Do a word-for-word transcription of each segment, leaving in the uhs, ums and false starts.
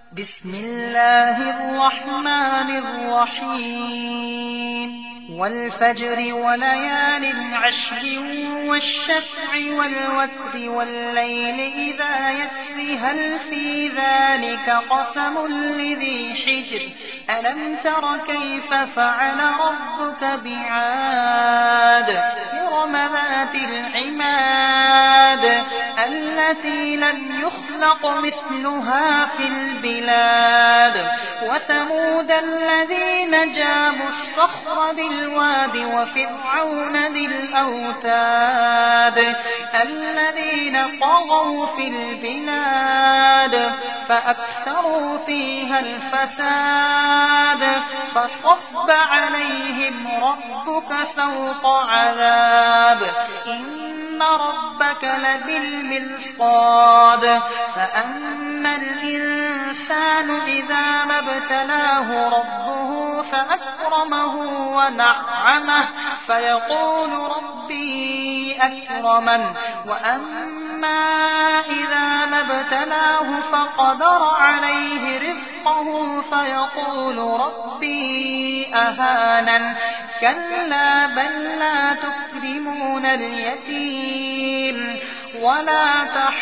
بسم الله الرحمن الرحيم والفجر وليال عشر والشفع والوتر والليل إذا يسر هل في ذلك قسم لذي حجر ألم تر كيف فعل ربك بعاد إرم ذات العماد التي لم يخلق مثلها في البلاد وثمود الذين جابوا الصخر بالواد وفرعون ذي الأوتاد الذين طغوا في البلاد فأكثروا فيها الفساد فصب عليهم ربك سوط عذاب إن ربك لبالمرصاد فأما الإنسان إذا ما ابتلاه ربه فأكرمه ونعمه فيقول ربي أكرمن وأما إذا ما ابتلاه فقدر عليه رزقه فيقول ربي أهانن كلا بل لا تكرمون اليتيم ولا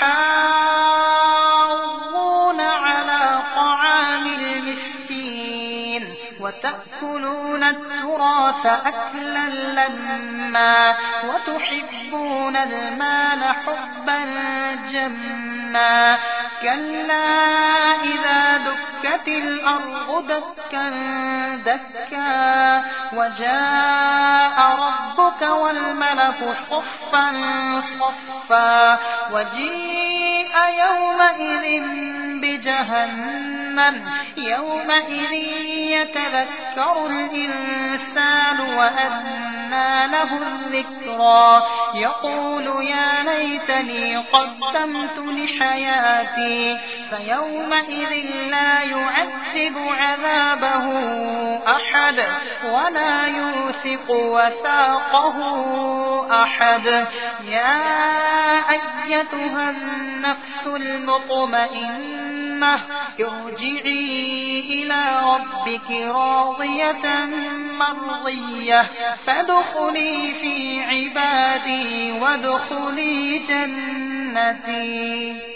تحاضون على طعام المسكين وتأكلون التراث أكلا لما وتحبون المال حبا جما كلا إذا دكت الأرض دكا دكا وجاء ربك والملك صفا صفا وجيء يومئذ بجهنم يومئذ يتذكر الإنسان وأنى له الذكرى يقول يا ليتني قدمت لحياتي فيومئذ لا يعذب عذابه أحد ولا يوثق وثاقه أحد يا أيتها النفس المطمئنة ارجعي إلى ربك راضية مرضية فادخلي في عبادي وادخلي جنتي.